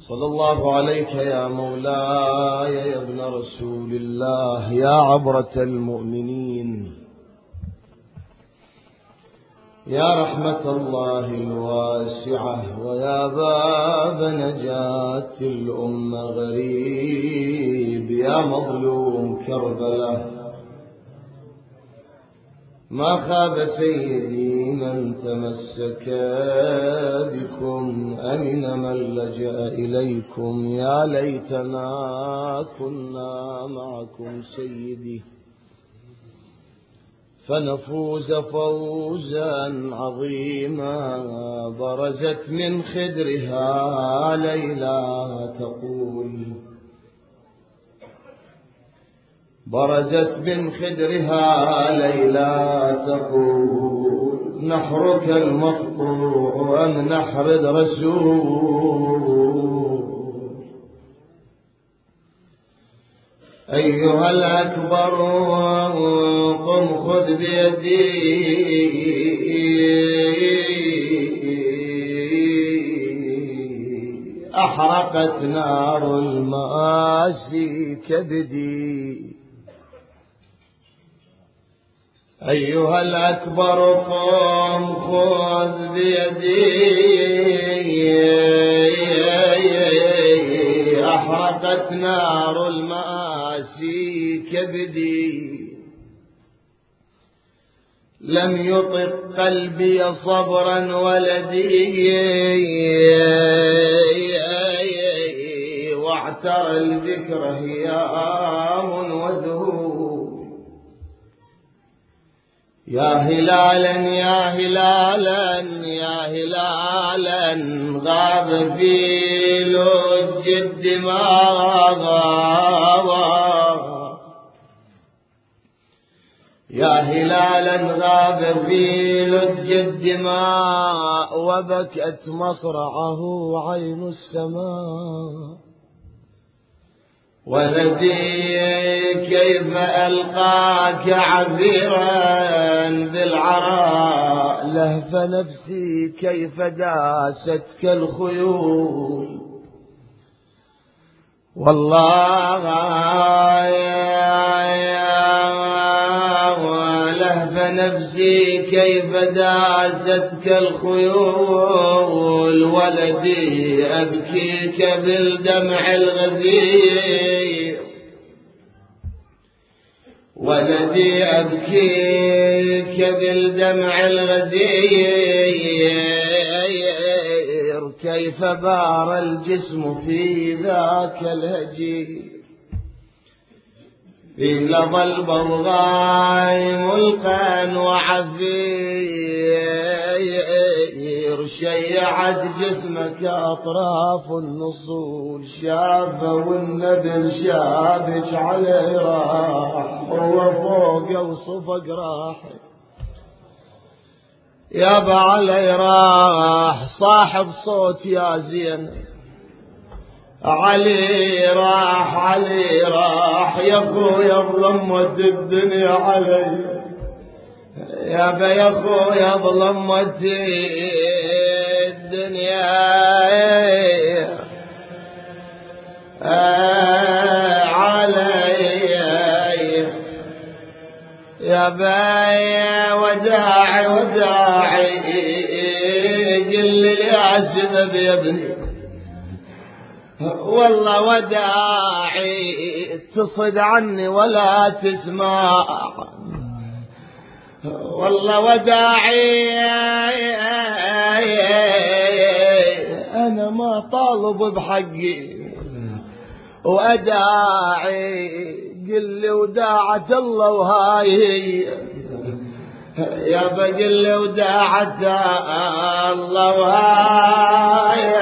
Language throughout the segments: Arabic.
صلى الله عليك يا مولاي يا ابن رسول الله، يا عبرة المؤمنين، يا رحمة الله الواسعة، ويا باب نجاة الأمة غريب، يا مظلوم كربلاء. ما خاب سيدي من تمسك بكم، أمن من لجأ إليكم، يا ليتنا كنا معكم سيدي فنفوز فوزا عظيما. برزت من خدرها ليلى تقول، برزت من خدرها ليلى تقول، نحرك المقطوع أم نحرد رسول. أيها الأكبر قم خذ بيدي، أحرقت نار المآسي كبدي. أيها الأكبر قم خذ بيدي، أحرقت نار المآسي كبدي. لم يطق قلبي صبرا ولدي، واعترى الذكر هيام وذهول. يا هلالا يا هلالا يا هلالا، غاب في لج الدماء. يا هلالا غاب في لج الدماء، وبكت مصرعه عين السماء. ولدي كيف ألقاك عذرا بالعراء، لهف نفسي كيف داستك الخيول. والله لهف نفسي كيف داستك الخيول. ولدي أبكيك بالدمع الغزير، ولدي أبكيك بالدمع الغزير. كيف بار الجسم في ذاك الهجير، في لظى البضغاء ملقا وعفير. شيعت جسمك أطراف النصول، شافه والنبل شابك عليه راح، هو فوق وصفق راح. يابا علي راح صاحب صوت يا زين، علي راح علي راح، يا خويا ظلمت الدنيا علي. يابا يا خويا ظلمت الدنيا علي. يابا وداعي وداعي، قل لي يا سبب يا ابني، والله وداعي تصد عني ولا تسمع. والله وداعي أنا ما طالب بحقي، وأداعي قل لي وداعة الله وهاي. يا بقل لي وداعة الله وهاي.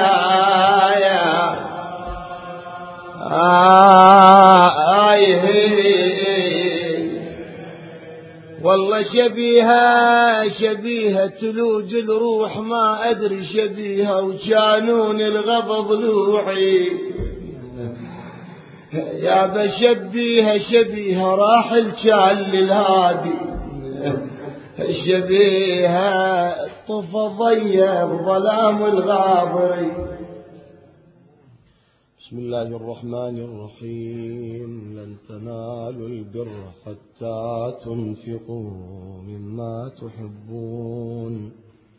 والله شبيهة شبيهة تلوج الروح، ما أدري شبيهة وجانون الغضب لوحي. يا بشبيهة شبيهة راح الجال للهادي، شبيهة طفى ضيّ بظلام الغابري. بسم الله الرحمن الرحيم. لن تنالوا البر حتى تنفقوا مما تحبون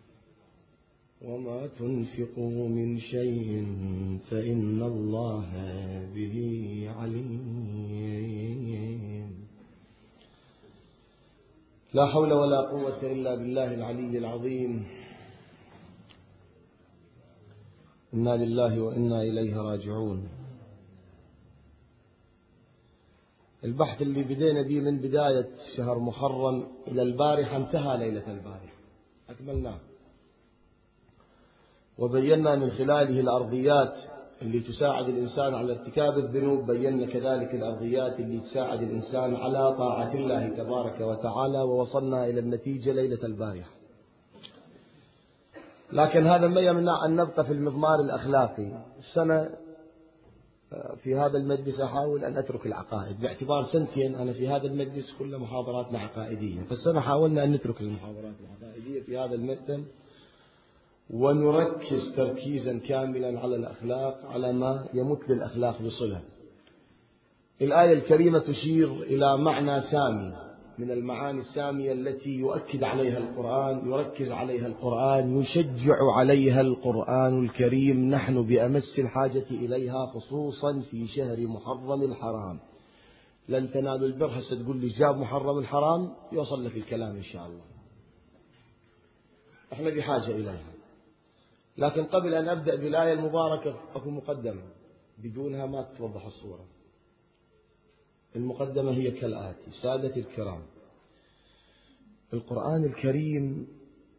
وما تنفقوا من شيء فإن الله به عليم. لا حول ولا قوة إلا بالله العلي العظيم. إنا لله وإنا إليه راجعون. البحث اللي بدينا به من بداية شهر محرم إلى البارحة انتهى ليلة البارحة، أكملناه وبينا من خلاله الأرضيات اللي تساعد الإنسان على ارتكاب الذنوب، بينا كذلك الأرضيات اللي تساعد الإنسان على طاعة الله تبارك وتعالى، ووصلنا إلى النتيجة ليلة البارحة. لكن هذا ما يمنع أن نبقى في المضمار الأخلاقي. السنة في هذا المجلس أحاول أن أترك العقائد، باعتبار سنتين أنا في هذا المجلس كل محاضراتنا عقائدية، فالسنة حاولنا أن نترك المحاضرات العقائدية في هذا المؤتمر ونركز تركيزا كاملا على الأخلاق، على ما يمت للأخلاق بصلة. الآية الكريمة تشير إلى معنى سامي من المعاني السامية التي يؤكد عليها القرآن، يركز عليها القرآن، يشجع عليها القرآن الكريم. نحن بأمس الحاجة إليها خصوصا في شهر محرم الحرام. لن تنالوا البر، هسه تقول لي جاب محرم الحرام يوصل لك الكلام إن شاء الله. احنا بحاجة إليها. لكن قبل أن أبدأ بالآية المباركة أكو مقدمة، بدونها ما تتوضح الصورة. المقدمة هي كالآتي: سادتي الكرام، القرآن الكريم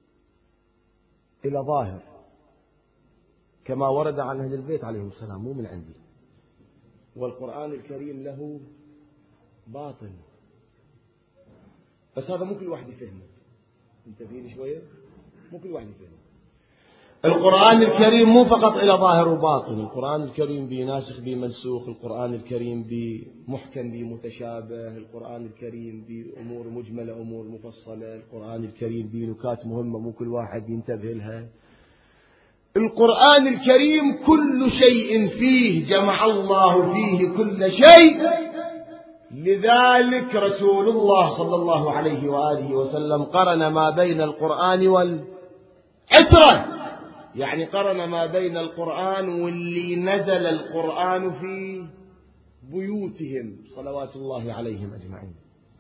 إلى ظاهر كما ورد عن أهل البيت عليهم السلام، مو من عندي. والقرآن الكريم له باطن، بس هذا مو كل واحد يفهمه. انتبهين شوية، مو كل واحد يفهمه. القرآن الكريم مو فقط إلى ظاهر وباطن، القرآن الكريم بناسخ بمنسوخ، القرآن الكريم بمحكم بمتشابه، القرآن الكريم بأمور مجملة أمور مفصلة، القرآن الكريم بنكات مهمة مو كل واحد ينتبه لها. القرآن الكريم كل شيء فيه جمع الله فيه كل شيء. لذلك رسول الله صلى الله عليه وآله وسلم قرن ما بين القرآن والعترة، يعني قرن ما بين القرآن واللي نزل القرآن في بيوتهم صلوات الله عليهم أجمعين.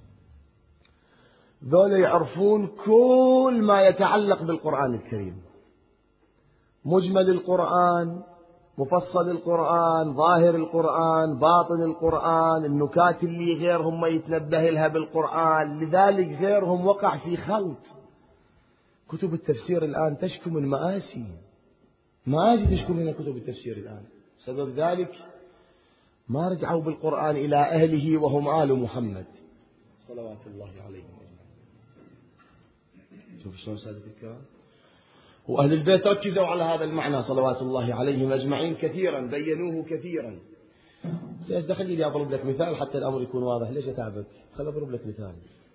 ذولا يعرفون كل ما يتعلق بالقرآن الكريم، مجمل القرآن، مفصل القرآن، ظاهر القرآن، باطن القرآن، النكات اللي غيرهم ما يتنبه لها بالقرآن. لذلك غيرهم وقع في خلط. كتب التفسير الآن تشكو من مآسي تشكو منها كتب التفسير الآن. سبب ذلك ما رجعوا بالقرآن إلى أهله وهم آل محمد صلوات الله عليهم. شوف شلون سادة الكرام، وأهل البيت ركزوا على هذا المعنى صلوات الله عليهم أجمعين كثيرا، بينوه كثيرا. دخلي لي أضرب لك مثال حتى الأمر يكون واضح. ليش أتعبك؟ خل أضرب لك مثال.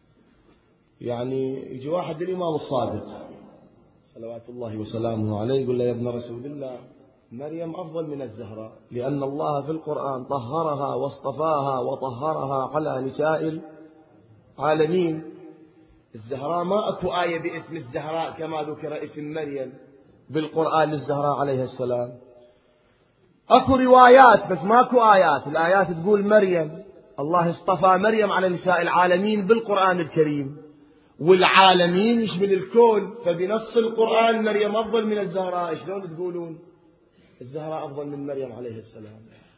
يعني يجي واحد الإمام الصادق صلوات الله وسلامه عليه يقول له: يا ابن رسول الله، مريم أفضل من الزهراء، لأن الله في القرآن طهرها واصطفاها وطهرها على نساء العالمين. الزهراء ما أكو آية باسم الزهراء كما ذكر اسم مريم بالقرآن للزهراء عليها السلام. أكو روايات بس ماكو آيات. الآيات تقول مريم، الله اصطفى مريم على نساء العالمين بالقرآن الكريم، والعالمين يشمل الكون، فبنص القرآن مريم أفضل من الزهراء. شلون تقولون الزهراء أفضل من مريم عليه السلام؟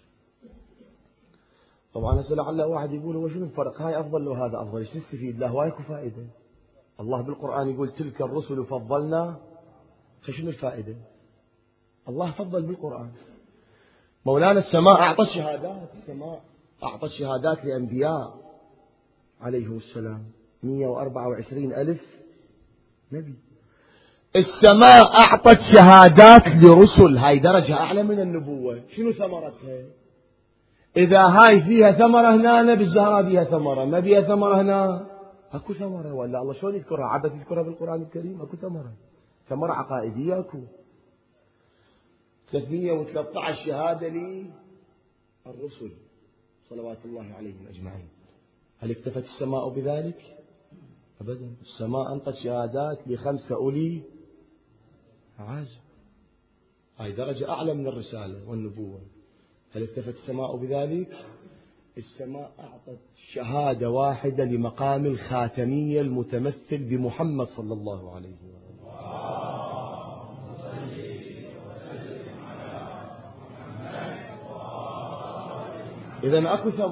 طبعا هسه لعل واحد يقول: هو شنو الفرق؟ هاي أفضل وهذا أفضل، ايش نستفيد؟ له وايكو فائدة. الله بالقرآن يقول: تلك الرسل فضلنا، فشنو الفائدة؟ الله فضل بالقرآن. مولانا السماء أعطى الشهادات، السماء أعطى الشهادات لأنبياء عليهم السلام، 124,000 نبي. السماء أعطت شهادات لرسل، هاي درجة أعلى من النبوة. شنو ثمرتها؟ إذا هاي فيها ثمرة هنا، بالزهراء فيها ثمرة، ما فيها ثمرة هنا أكو ثمرة. ولا الله شلون يذكرها؟ عبث يذكرها بالقرآن الكريم؟ أكو ثمرة عقائدية. أكو 313 شهادة الرسل صلوات الله عليهم أجمعين. هل اكتفت السماء بذلك؟ أبدا. السماء أنطت شهادات ل5 أولي عزم، هاي درجة أعلى من الرسالة والنبوة. هل اكتفت السماء بذلك؟ السماء أعطت شهادة واحدة لمقام الخاتمية المتمثل بمحمد صلى الله عليه وسلم. إذن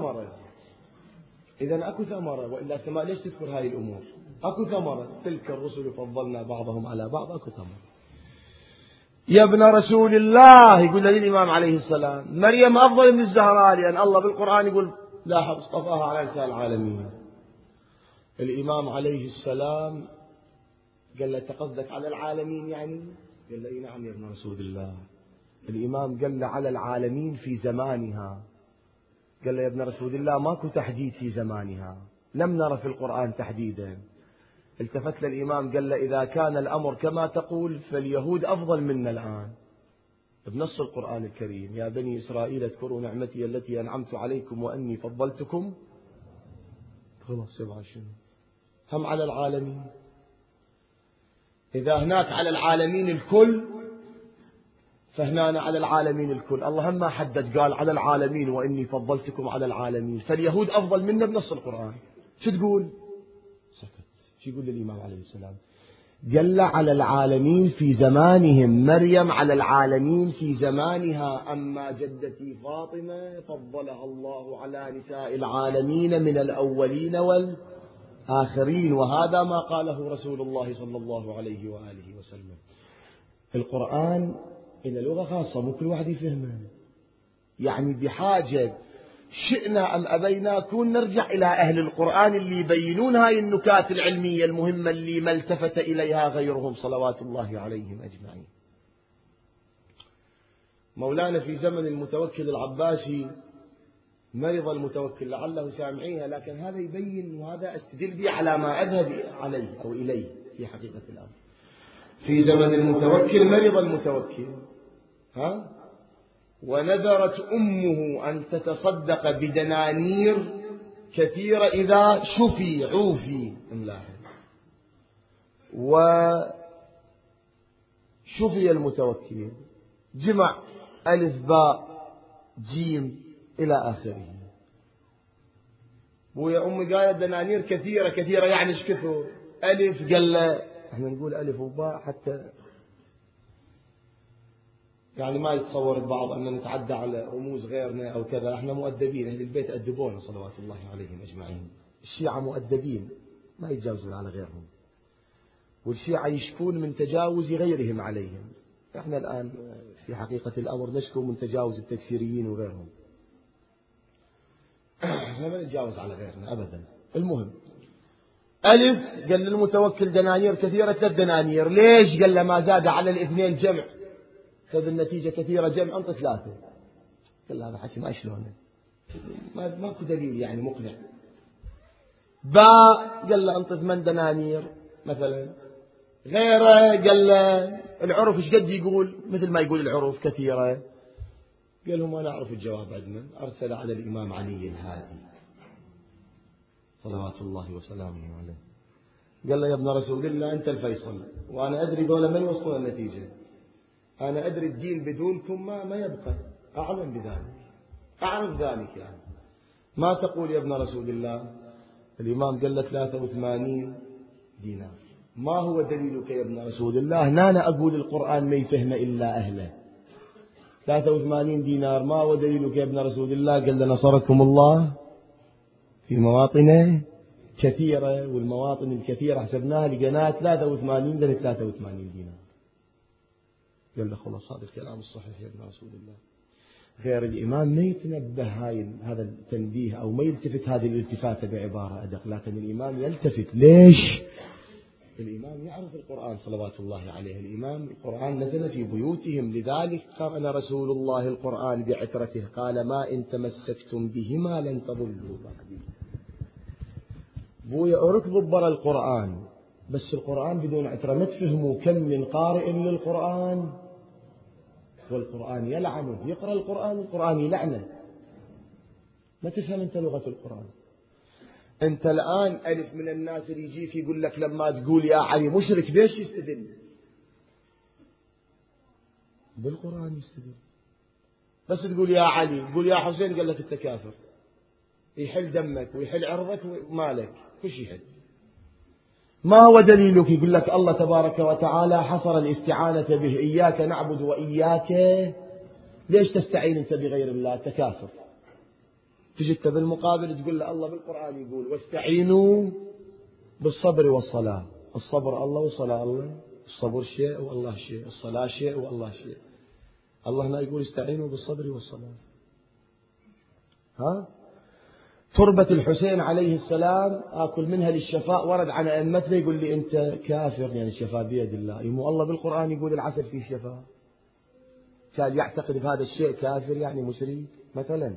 أكو ثمرة، وإلا السماء ليش تذكر هاي الأمور؟ أكو ثمرة، تلك الرسل فضلنا بعضهم على بعض، أكو ثمرة. يا ابن رسول الله، يقول للإمام عليه السلام، مريم أفضل من الزهراء، لأن الله بالقرآن يقول لاحظ اصطفاها على نساء العالمين. الإمام عليه السلام قال له قصدك على العالمين يعني؟ قال له نعم يا ابن رسول الله. الإمام قال له على العالمين في زمانها. قال له يا ابن رسول الله ماكو تحديد في زمانها، لم نرى في القرآن تحديدا. التفت للإمام قال له إذا كان الأمر كما تقول فاليهود أفضل منا الآن بنص القرآن الكريم، يا بني إسرائيل اذكروا نعمتي التي أنعمت عليكم وأني فضلتكم. خلاص 27 هم على العالمين. إذا هناك على العالمين الكل فهنا على العالمين الكل. الله هم ما حدد قال على العالمين وإني فضلتكم على العالمين، فاليهود أفضل منا بنص القرآن. شو تقول؟ سكت. شو يقول للإمام عليه السلام؟ قال على العالمين في زمانهم، مريم على العالمين في زمانها، أما جدتي فاطمة فضلها الله على نساء العالمين من الأولين والآخرين، وهذا ما قاله رسول الله صلى الله عليه وآله وسلم. القرآن إلى لغة خاصة مو كل واحد يفهمها، يعني بحاجة شئنا أم أبينا كون نرجع إلى أهل القرآن اللي يبينون هاي النكات العلمية المهمة اللي ما التفت إليها غيرهم صلوات الله عليهم أجمعين. مولانا في زمن المتوكل العباسي مرض المتوكل، لعله سامعيها، لكن هذا يبين وهذا استدل به على ما أذهب عليه أو إليه في حقيقة الأمر. في زمن المتوكل مرض المتوكل، ونذرت أمه أن تتصدق بدنانير كثيرة إذا شفي عوفي املاها، وشفي المتوكل، جمع ألف باء جيم إلى آخره. ويا أمي قالت دنانير كثيرة كثيرة، يعني ايش كثر؟ ألف، قال له احنا نقول ألف وباء حتى يعني ما يتصور البعض أن نتعدى على رموز غيرنا أو كذا. احنا مؤدبين، أهل البيت أدبونا صلوات الله عليهم أجمعين. الشيعة مؤدبين ما يتجاوزون على غيرهم، والشيعة يشكون من تجاوز غيرهم عليهم. احنا الآن في حقيقة الأمر نشكو من تجاوز التكفيريين وغيرهم. احنا ما نتجاوز على غيرنا أبدا. المهم ألف قال للمتوكل دنانير كثيرة، 3 دنانير. ليش؟ قال له ما زاد على الاثنين جمع، خذ النتيجة كثيرة جمع أنت 3. قال له هذا حكي ما شلونه، ماكو دليل يعني مقنع. باء قال له أنت 8 دنانير مثلا. غيره قال له العرف ايش قد يقول؟ مثل ما يقول العرف كثيرة. قال له ما نعرف الجواب عندنا. أرسل على الإمام علي الهادي صلوات الله وسلامه عليه، قال له يا ابن رسول الله أنت الفيصل، وأنا أدري دولة ما يوصلون النتيجة، أنا أدري الدين بدونكم ما يبقى، أعلم بذلك، أعرف ذلك يعني. ما تقول يا ابن رسول الله؟ الإمام قال له 83 دينار. ما هو دليلك يا ابن رسول الله؟ أنا أقول القرآن ما يفهم إلا أهله. 83 دينار، ما هو دليلك يا ابن رسول الله؟ قال له نصركم الله في مواطن كثيرة، والمواطن الكثيرة حسبناها لقناة 83 ل 83 دينار. قال له خلاص هذا الكلام الصحيح يا ابن رسول الله. غير الإمام ما يتنبه هذا التنبيه أو ما يلتفت هذه الالتفاتة بعبارة أدق، لكن الإمام يلتفت. ليش؟ الإمام يعرف القرآن صلوات الله عليه. الإمام القرآن نزل في بيوتهم، لذلك قرن رسول الله القرآن بعترته، قال ما إن تمسكتم بهما لن تضلوا بعدي. بويا أركضوا برا القرآن، بس القرآن بدون عترة ما تفهموا. كم من قارئ للقرآن والقرآن يلعنه، يقرأ القرآن يلعنه. ما تفهم أنت لغة القرآن. أنت الآن ألف من الناس اللي يجيك يقول لك لما تقول يا علي مشرك ليش يستدل؟ بالقرآن يستدل. بس تقول يا علي تقول يا حسين قال لك أنت كافر، يحل دمك ويحل عرضك ومالك كل يحل. ما هو دليلك؟ يقول لك الله تبارك وتعالى حصر الاستعانة به، إياك نعبد وإياك، ليش تستعين أنت بغير الله؟ تكافر. تجي أنت بالمقابل تقول له الله بالقرآن يقول واستعينوا بالصبر والصلاة. الصبر الله والصلاة الله، الصبر شيء والله شيء، الصلاة شيء والله شيء. الله لا يقول استعينوا بالصبر والصلاة. ها؟ تربة الحسين عليه السلام آكل منها للشفاء، ورد عن أئمتنا يقول لي أنت كافر، يعني الشفاء بيد الله. يمو الله بالقرآن يقول العسل فيه شفاء، كان يعتقد بهذا الشيء كافر يعني مشرك مثلا.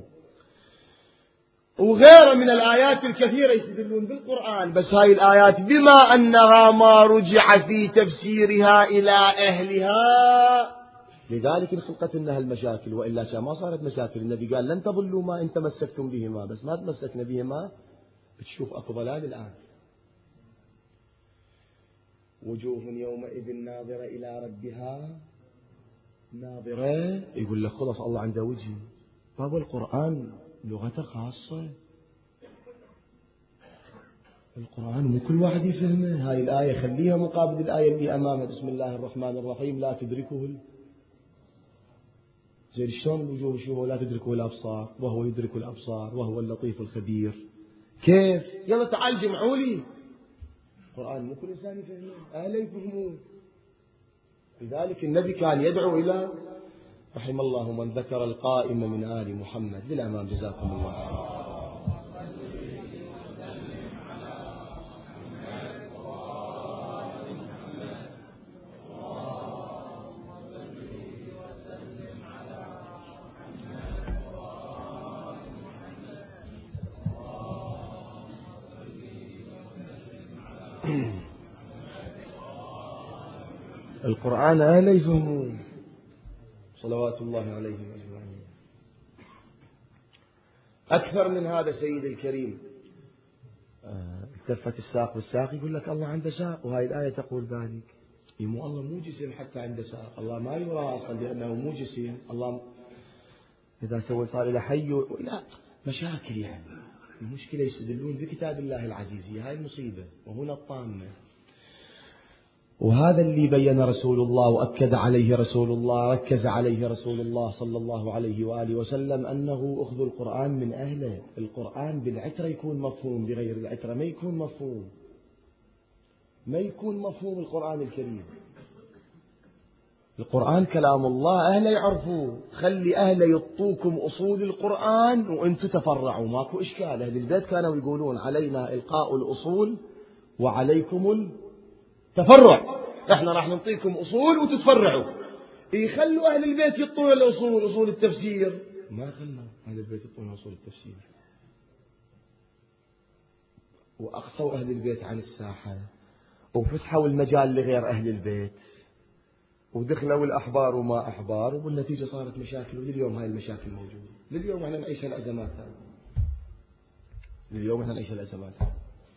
وغيره من الآيات الكثيرة يستدلون بالقرآن. بس هاي الآيات بما أنها ما رجع في تفسيرها إلى أهلها لذلك انخلقت لنا المشاكل، وإلا كان ما صارت مشاكل. النبي قال لن تضلوا ما إن تمسكتم بهما، بس ما تمسكنا بهما بتشوف أكو ضلال الآن. وجوه يومئذ ناظرة إلى ربها ناظرة. يقول لك خلص الله عنده وجه. باب القرآن لغته خاصة، القرآن مو كل واحد يفهمه. هاي الآية خليها مقابل الآية اللي أمامها بسم الله الرحمن الرحيم لا تدركه زين شلون الوجوه شو لا تدركه الأبصار وهو يدرك الأبصار وهو اللطيف الخبير. كيف؟ يلا تعال جمعوا لي. القرآن مو كل إنسان يفهمه، أهل يفهمون. لذلك النبي كان يدعو إلى رحم الله من ذكر القائم من آل محمد. للأمام جزاكم الله خير. القرآن أهل يفهمون صلوات الله عليهم أجمعين. أكثر من هذا سيد الكريم التفت الساق والساق يقول لك الله عنده ساق، وهاي الآية تقول ذلك. يمو الله مو جسم حتى عنده ساق، الله ما يرى أصلا لأنه مو جسم. الله إذا سوى صار إلى حي لا مشاكل يعني. المشكلة يستدلون بكتاب الله العزيز، هاي المصيبة وهنا الطامة. وهذا اللي بين رسول الله وأكد عليه رسول الله، ركز عليه رسول الله صلى الله عليه وآله وسلم، أنه أخذ القرآن من أهله. القرآن بالعترة يكون مفهوم، بغير العترة ما يكون مفهوم، ما يكون مفهوم القرآن الكريم. القرآن كلام الله، أهله يعرفوه. خلي أهله يطوكم أصول القرآن وأنتم تفرعوا، ماكو إشكال. أهل البيت كانوا يقولون علينا إلقاء الأصول وعليكم التفرع، احنا راح نعطيكم أصول وتتفرعوا. يخلوا أهل البيت يطون الأصول، أصول التفسير ما خلوا أهل البيت يطون أصول التفسير، وأقصوا أهل البيت عن الساحة وفتحوا المجال لغير أهل البيت، ودخلوا الأحبار وما أحبار، وبالنتيجة صارت مشاكل. ولليوم هاي المشاكل موجودة. لليوم احنا نعيش الأزمات هذه، لليوم احنا نعيش الأزمات هذه.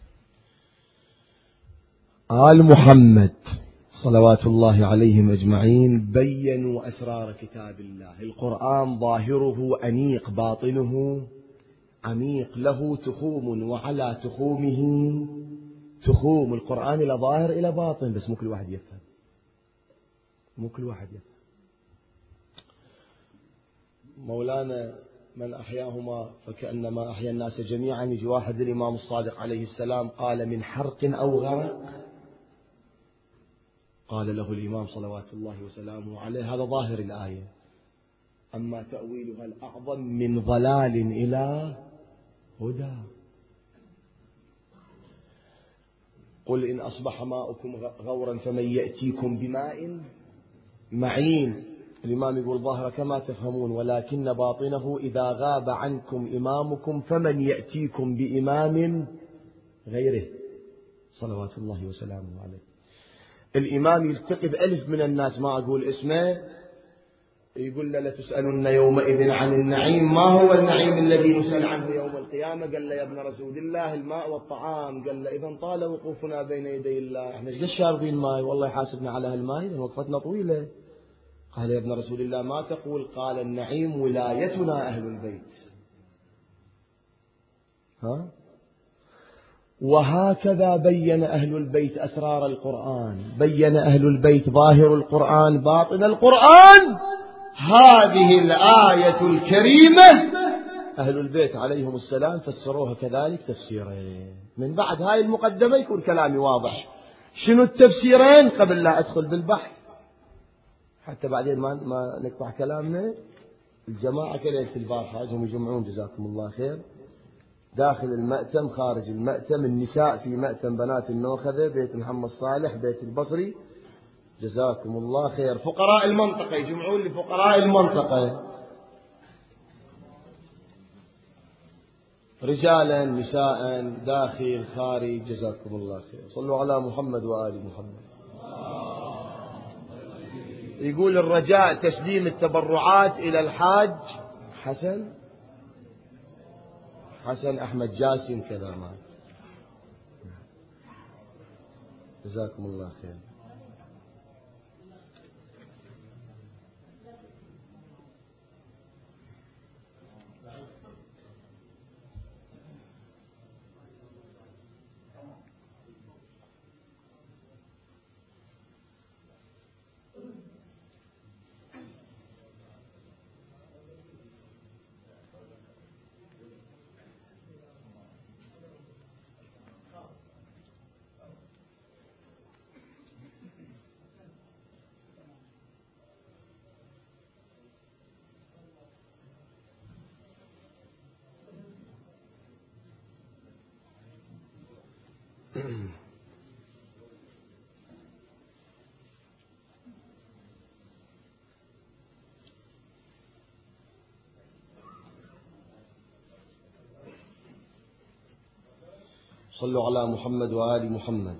آل محمد صلوات الله عليهم أجمعين بينوا أسرار كتاب الله. القرآن ظاهره أنيق، باطنه عميق، له تخوم وعلى تخومه تخوم. القرآن إلى ظاهر إلى باطن، بس مو كل واحد يفهم، مو كل واحد يفهم. مولانا من أحياهما فكأنما أحيا الناس جميعا. يجي واحد للإمام الصادق عليه السلام قال من حرق أو غرق، قال له الإمام صلوات الله وسلامه عليه هذا ظاهر الآية، أما تأويلها الأعظم من ضلال إلى هدى. قل إن أصبح ماؤكم غورا فمن يأتيكم بماء معين. الإمام يقول ظاهر كما تفهمون، ولكن باطنه إذا غاب عنكم إمامكم فمن يأتيكم بإمام غيره صلوات الله وسلامه عليه. الإمام يلتقي بألف من الناس، ما أقول اسمه، يقول له لتسألن يومئذ عن النعيم. ما هو النعيم الذي نسأل عنه يوم القيامة؟ قال له يا ابن رسول الله الماء والطعام. قال له إذا طال وقوفنا بين يدي الله، احنا ايش شاربين ماء والله يحاسبنا على هالماء لأن وقفتنا طويلة. قال يا ابن رسول الله ما تقول؟ قال النعيم ولايتنا أهل البيت. وهكذا بين أهل البيت أسرار القرآن، بين أهل البيت ظاهر القرآن باطن القرآن. هذه الآية الكريمة أهل البيت عليهم السلام فسروها كذلك تفسيرين. من بعد هاي المقدمة يكون كلامي واضح. شنو التفسيرين قبل لا أدخل بالبحث حتى بعدين ما نقطع كلامنا. الجماعة كليلة البارحة هم يجمعون جزاكم الله خير، داخل المأتم خارج المأتم، النساء في مأتم بنات النوخذة، بيت محمد صالح، بيت البصري، جزاكم الله خير. فقراء المنطقة يجمعون لفقراء المنطقة، رجالا نساء داخل خارج، جزاكم الله خير. صلوا على محمد وآل محمد. يقول الرجاء تسليم التبرعات إلى الحاج حسن أحمد جاسم كذا ما، جزاكم الله خير. صلوا على محمد وآل محمد.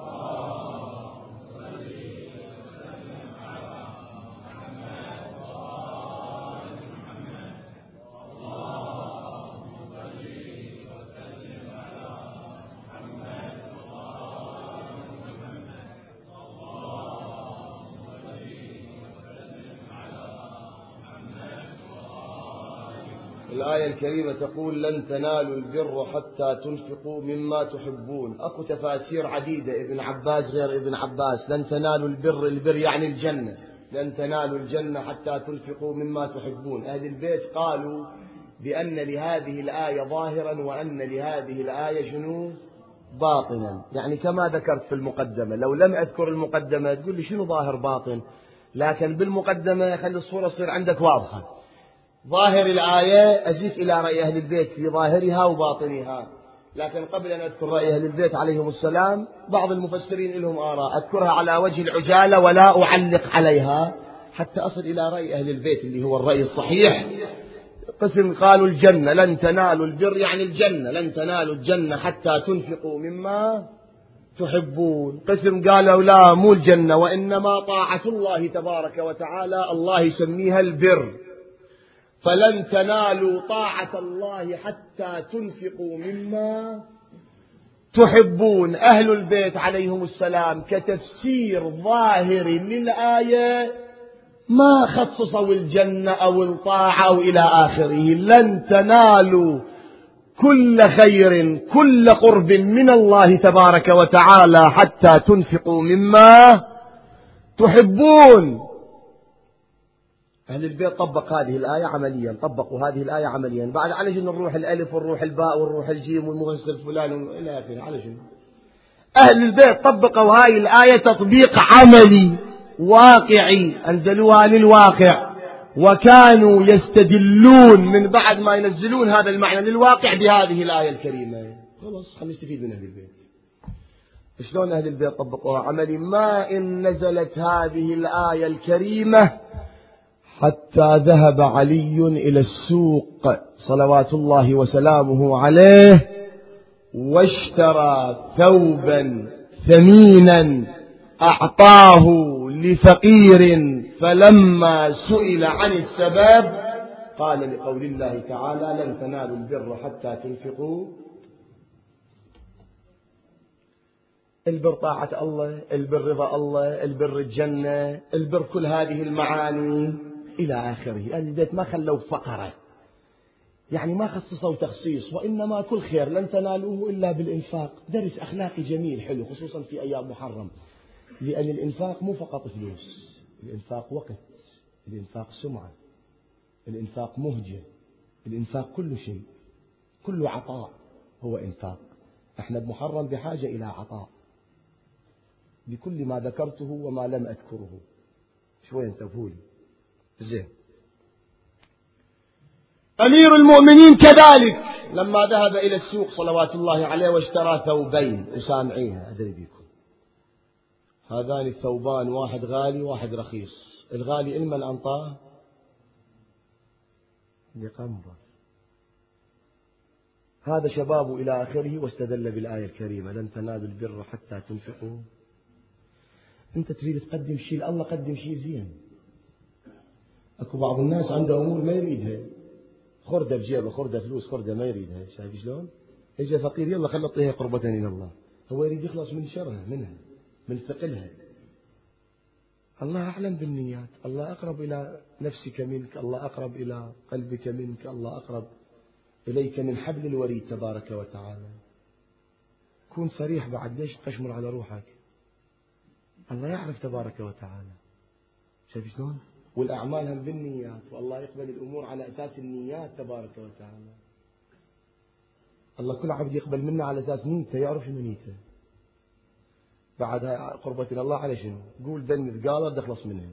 الآية الكريمة تقول لن تنالوا البر حتى تنفقوا مما تحبون. أكو تفاسير عديدة، ابن عباس غير ابن عباس. لن تنالوا البر، البر يعني الجنة، لن تنالوا الجنة حتى تنفقوا مما تحبون. أهل البيت قالوا بأن لهذه الآية ظاهرا وأن لهذه الآية شنو باطنا، يعني كما ذكرت في المقدمة. لو لم أذكر المقدمة تقول لي شنو ظاهر باطن، لكن بالمقدمة خلي الصورة تصير عندك واضحة. ظاهر الآية أزيد إلى رأي أهل البيت في ظاهرها وباطنها، لكن قبل أن أذكر رأي أهل البيت عليهم السلام بعض المفسرين لهم آراء أذكرها على وجه العجالة ولا أعلق عليها حتى أصل إلى رأي أهل البيت اللي هو الرأي الصحيح. قسم قالوا الجنة، لن تنالوا البر يعني الجنة، لن تنالوا الجنة حتى تنفقوا مما تحبون. قسم قالوا لا مو الجنة وإنما طاعة الله تبارك وتعالى، الله يسميها البر، فلن تنالوا طاعة الله حتى تنفقوا مما تحبون. أهل البيت عليهم السلام كتفسير ظاهر للآية ما خصصوا الجنة أو الطاعة أو إلى آخره. لن تنالوا كل خير كل قرب من الله تبارك وتعالى حتى تنفقوا مما تحبون. أهل البيت طبق هذه الآية عمليا، طبقوا هذه الآية عمليا. بعد على شنو نروح الألف ونروح الباء ونروح الجيم والمفسر الفلاني إلى آخره، على شنو؟ أهل البيت طبقوا هذه الآية تطبيق عملي واقعي، أنزلوها للواقع، وكانوا يستدلون من بعد ما ينزلون هذا المعنى للواقع بهذه الآية الكريمة. خلاص خلينا نستفيد من أهل البيت. شلون أهل البيت طبقوها عملي؟ ما إن نزلت هذه الآية الكريمة حتى ذهب علي إلى السوق صلوات الله وسلامه عليه واشترى ثوبا ثمينا أعطاه لفقير فلما سئل عن السبب قال لقول الله تعالى لن تنالوا البر حتى تنفقوا. البر طاعة الله، البر رضا الله، البر الجنة، البر كل هذه المعاني إلى آخره. يعني ما خلوا فقرة، يعني ما خصصوا تخصيص، وإنما كل خير لن تنالوه إلا بالإنفاق. درس أخلاقي جميل حلو خصوصا في أيام محرم، لأن الإنفاق مو فقط فلوس، الإنفاق وقت، الإنفاق سمعة، الإنفاق مهجة، الإنفاق كل شيء، كل عطاء هو إنفاق. احنا بمحرم بحاجة إلى عطاء بكل ما ذكرته وما لم أذكره. شوي انتبهوا لي زين. أمير المؤمنين كذلك لما ذهب إلى السوق صلوات الله عليه واشترى ثوبين، وسامعيها أدري بكم، هذان الثوبان واحد غالي واحد رخيص. الغالي إلمن أنطاه لقنبر. هذا شباب إلى آخره، واستدل بالآية الكريمة لن تنالوا البر حتى تنفقوا. أنت تريد تقدم شيء الله، قدم شيء زين. أكو بعض الناس عنده أمور ما يريدها، خردة بجيبه، خردة فلوس، خردة ما يريدها. شايف شلون؟ إجا فقير يلا خل نعطيها قربة إلى الله، هو يريد يخلص من شرها، منها، من ثقلها. الله أعلم بالنيات، الله أقرب إلى نفسك منك، الله أقرب إلى قلبك منك، الله أقرب إليك من حبل الوريد تبارك وتعالى. كون صريح بعد، ليش تقشمر على روحك؟ الله يعرف تبارك وتعالى. شايف شلون؟ والأعمال هم بالنيات، والله يقبل الأمور على أساس النيات تبارك وتعالى. الله كل عبد يقبل منا على أساس نيته، يعرف شنو نيته. بعدها قربة إلى الله على شنو؟ قول ذن مثقالة تخلص منها.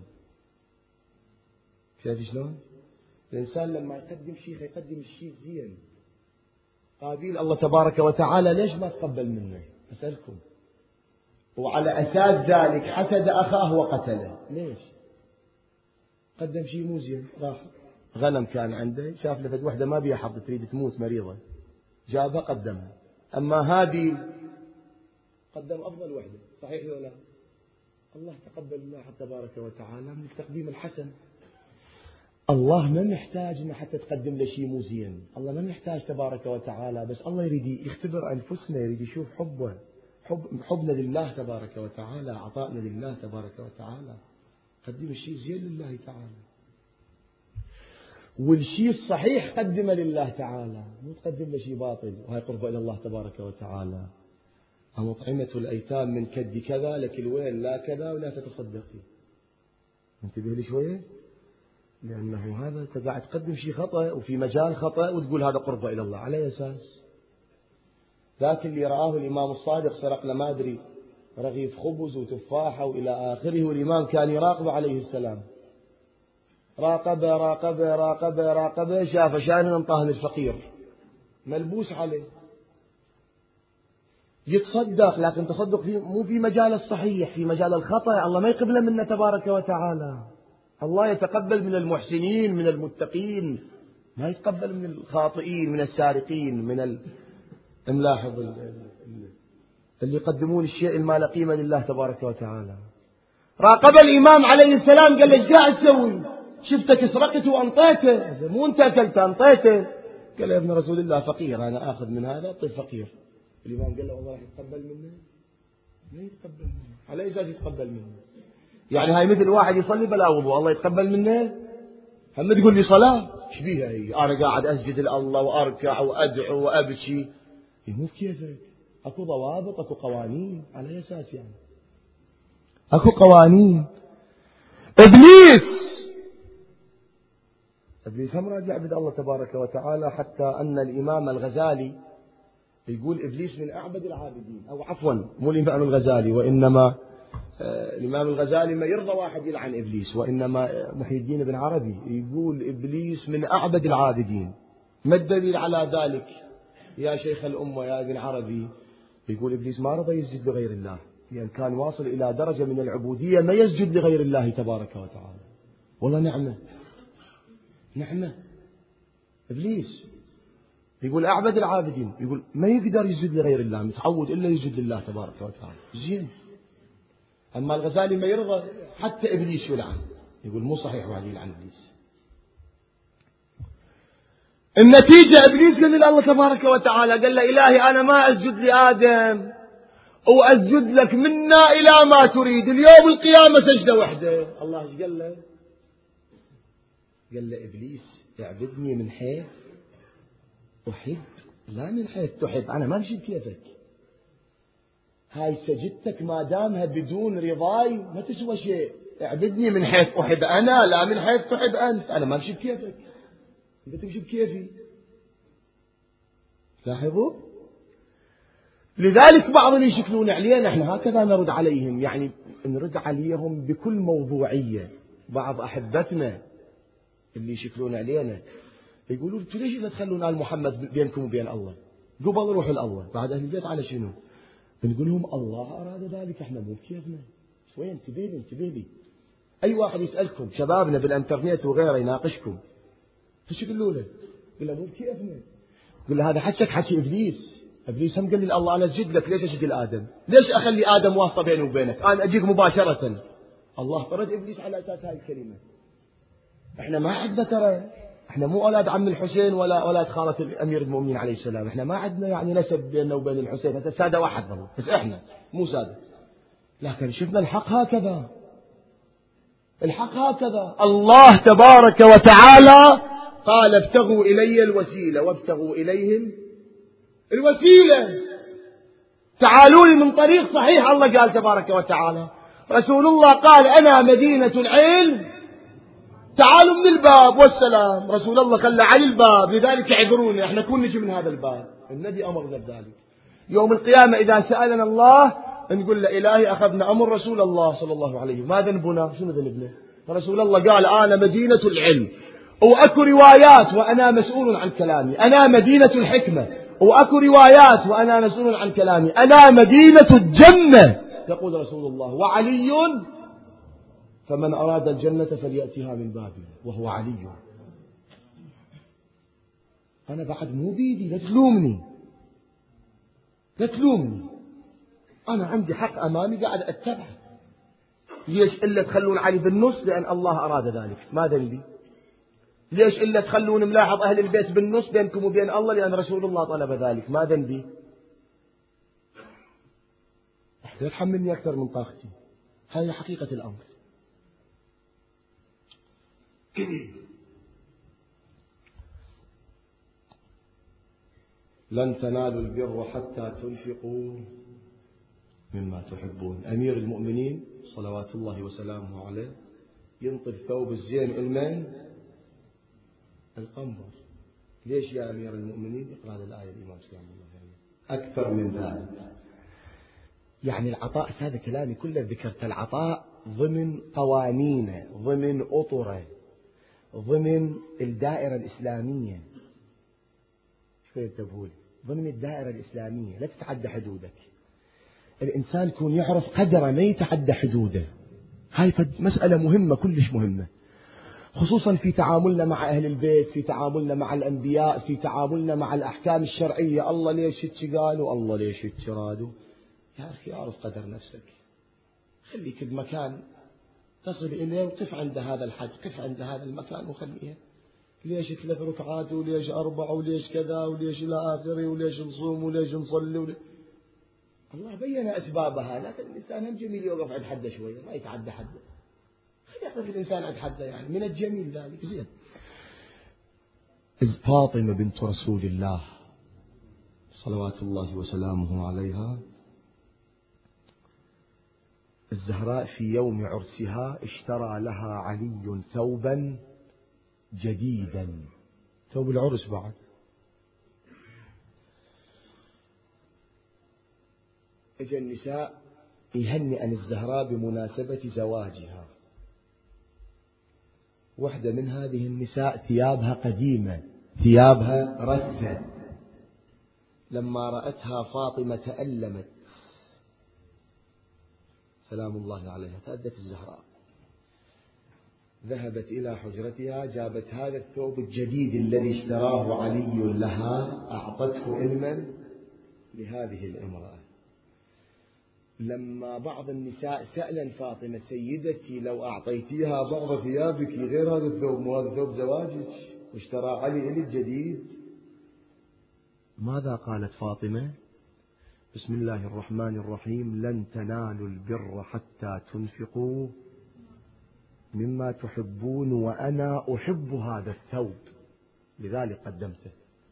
شايف شلون؟ الإنسان لما يقدم شيء يقدم الشيء زين. قابيل الله تبارك وتعالى ليش ما تقبل منه؟ أسألكم. وعلى أساس ذلك حسد أخاه وقتله. ليش؟ قدم شيء مو زين، راح غنم كان عنده، شاف لفت وحدة ما بيها حظ تريد تموت مريضة، جابها قدمها. أما هذه قدم أفضل وحدة، صحيح ولا لا؟ الله تقبل الله تبارك وتعالى من التقديم الحسن. الله ما محتاج إن حتى تقدم له شيء مو زين، الله ما محتاج تبارك وتعالى، بس الله يريد يختبر أنفسنا، يريد يشوف حبه، حبنا لله تبارك وتعالى، عطائنا لله تبارك وتعالى. قدم الشيء زين لله تعالى، والشيء الصحيح قدمه لله تعالى، مو تقدم له شيء باطل. وهي قربة إلى الله تبارك وتعالى. أمطعمة الأيتام من كد كذا لك الويل لا كذا ولا تتصدقي. انتبه لي شوية، لأنه هذا أنت قاعد تقدم شيء خطأ وفي مجال خطأ وتقول هذا قربة إلى الله. على أساس ذاك اللي رآه الإمام الصادق سرق له ما أدري رغيف خبز وتفاحة وإلى آخره، والإمام كان يراقبه عليه السلام، راقبه شاف شان انطهن الفقير ملبوس عليه، يتصدق، لكن تصدق مو في مجال الصحيح، في مجال الخطأ. الله ما يقبله منا تبارك وتعالى. الله يتقبل من المحسنين من المتقين، ما يتقبل من الخاطئين من السارقين من الملاحظ اللي يقدمون الشيء الما لا قيمة لله تبارك وتعالى. راقب الإمام عليه السلام قال له ايش قاعد تسوي؟ شفتك سرقت وأنطيته، مو أنت أكلت أنطيته. قال يا ابن رسول الله فقير، أنا آخذ من هذا أعطي الفقير. الإمام قال له والله راح يتقبل منه؟ ما يتقبل منه. على أي أساس يتقبل منه؟ يعني هاي مثل واحد يصلي بلا وضوء الله يتقبل منه؟ هم تقول لي صلاة ايش بيها هي؟ أنا قاعد أسجد لله وأركع وأدعو وأبكي. مو كيفك، أكو ضوابط، أكو قوانين. على أي أساس يعني؟ أكو قوانين. إبليس هم راجع يعبد الله تبارك وتعالى، حتى أن الإمام الغزالي يقول إبليس من أعبد العابدين، أو عفوا مو الإمام الغزالي، وإنما الإمام الغزالي ما يرضى واحد يلعن إبليس، وإنما محي الدين بن عربي يقول إبليس من أعبد العابدين. ما الدليل على ذلك يا شيخ الأمة يا ابن عربي؟ يقول إبليس ما رضى يسجد لغير الله، يعني كان واصل إلى درجة من العبودية ما يسجد لغير الله تبارك وتعالى. والله نعمة إبليس يقول أعبد العابدين، يقول ما يقدر يسجد لغير الله، متعود إلا يسجد لله تبارك وتعالى. زين، أما الغزالي ما يرضى حتى إبليس يلعن، يقول مو صحيح واحد يلعن إبليس. النتيجة إبليس قال لله تبارك وتعالى، قال له إلهي أنا ما أسجد لآدم وأسجد لك منا إلى ما تريد، اليوم القيامة سجدة وحدة. الله ايش قال له؟ قال له إبليس اعبدني من حيث أحب لا من حيث تحب، أنا ما أمشي بكيفك، هاي سجدتك ما دامها بدون رضاي ما تسوى شيء، اعبدني من حيث أحب أنا لا من حيث تحب أنت، أنا ما أمشي بكيفك، أنت تمشي بكيفي. لاحظوا، لذلك بعض اللي يشكلون علينا احنا هكذا نرد عليهم، يعني نرد عليهم بكل موضوعية. بعض أحبتنا اللي يشكلون علينا يقولون انتوا ليش لا تخلون آل محمد بينكم وبين الله، قبل روحوا لله بعد أهل البيت على شنو؟ بنقول لهم الله أراد ذلك، احنا مو بكيفنا. شوي انتبه لي. أي واحد يسألكم شبابنا بالإنترنت وغيره يناقشكم ايش يقولوا له؟ يقول له مو بكيفنا. يقول له هذا حكي إبليس. إبليس هم قال لي الله أنا أسجد لك، ليش أسجد لآدم؟ ليش أخلي آدم واسطة بيني وبينك؟ أنا أجيك مباشرة. الله طرد إبليس على أساس هاي الكلمة. إحنا ما عندنا ترى، إحنا مو أولاد عم الحسين ولا أولاد خالة الأمير المؤمنين عليه السلام، إحنا ما عندنا يعني نسب بيننا وبين الحسين، هذا سادة واحد والله، بس إحنا مو سادة. لكن شفنا الحق هكذا، الحق هكذا. الله تبارك وتعالى قال ابتغوا إلي الوسيلة وابتغوا إليهم الوسيلة، تعالوا لي من طريق صحيح. الله قال تبارك وتعالى، رسول الله قال أنا مدينة العلم، تعالوا من الباب والسلام. رسول الله خلى على الباب، لذلك اعذروني احنا كون نجي من هذا الباب، النبي أمرنا بذلك. يوم القيامة إذا سألنا الله نقول له إلهي أخذنا أمر رسول الله صلى الله عليه وسلم، ما ذنبنا؟ شنو ذنبنا؟ فرسول الله قال أنا مدينة العلم، وأكو روايات وأنا مسؤول عن كلامي، أنا مدينة الحكمة، وأكو روايات وأنا مسؤول عن كلامي، أنا مدينة الجنة يقول رسول الله، وعلي فمن أراد الجنة فليأتها من بابه وهو علي. أنا بعد مو بيدي، لا تلومني، أنا عندي حق أمامي قاعد أتبعه. ليش إلا تخلون علي بالنص؟ لأن الله أراد ذلك، ما ذنبي. ليش إلا تخلون ملاحظ أهل البيت بالنص بينكم وبين الله؟ لأن رسول الله طلب ذلك، ما ذنبي. لا تحملني أكثر من طاقتي، هذه حقيقة الأمر. لن تنالوا البر حتى تنفقوا مما تحبون. أمير المؤمنين صلوات الله وسلامه عليه ينطي الثوب الزين المن القنبر. ليش يا أمير المؤمنين؟ اقرأ هذه الآية الإمام سلام الله عليه. أكثر من ذلك، يعني العطاء، هذا كلامي كله ذكرت العطاء ضمن قوانين، ضمن أطره، ضمن الدائرة الإسلامية. شوية انتبهوا، ضمن الدائرة الإسلامية، لا تتعدى حدودك. الإنسان يكون يعرف قدره، ما يتعدى حدوده. هاي مسألة مهمة، كلش مهمة، خصوصا في تعاملنا مع أهل البيت، في تعاملنا مع الأنبياء، في تعاملنا مع الأحكام الشرعية. الله ليش هيك قالوا، الله ليش هيك رادوا. يا أخي أعرف قدر نفسك، خليك بمكان تصل إليه وقف عند هذا الحد، قف عند هذا المكان وخليها. ليش 3 ركعات وليش 4 وليش كذا وليش إلى آخره وليش نصوم وليش نصلي الله بين أسبابها، لكن الإنسان هم جميل يوقف عند حده شوية، ما يتعدى حده، خلي يقف الإنسان عند حده، يعني من الجميل ذلك زين. إذ فاطمة بنت رسول الله صلوات الله وسلامه عليها الزهراء في يوم عرسها اشترى لها علي ثوبا جديدا، ثوب العرس بعد. اجى النساء يهنئ الزهراء بمناسبة زواجها. واحدة من هذه النساء ثيابها قديمة، ثيابها رثة، لما رأتها فاطمة تألمت سلام الله عليها، تأدت الزهراء، ذهبت إلى حجرتها، جابت هذا الثوب الجديد الذي اشتراه علي لها، أعطته علما لهذه الامرأة. لما بعض النساء سألن فاطمة سيدتي لو أعطيتيها بعض ثيابك غير هذا الثوب مو هذا ثوب زواجك واشترى علي إلي الجديد، ماذا قالت فاطمة؟ بسم الله الرحمن الرحيم: لن تنالوا البر حتى تنفقوا مما تحبون وأنا أحب هذا الثوب لذلك قدمته.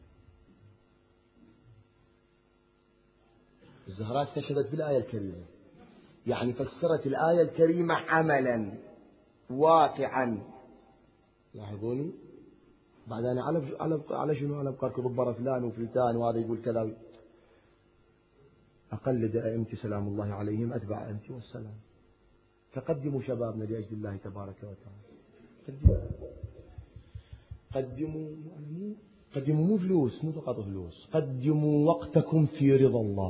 الزهراء استشهدت بالآية الكريمة، يعني فسرت الآية الكريمة عملا واقعا. لاحظوني بعد أنا على شنو أنا أبقى ضبر فلان وفلتان وهذا يقول كذا. أقلد أئمتي سلام الله عليهم، أتبع أئمتي والسلام. فقدموا شبابنا لأجل الله تبارك وتعالى. قدموا مو فلوس، مو فقط فلوس، قدموا وقتكم في رضا الله.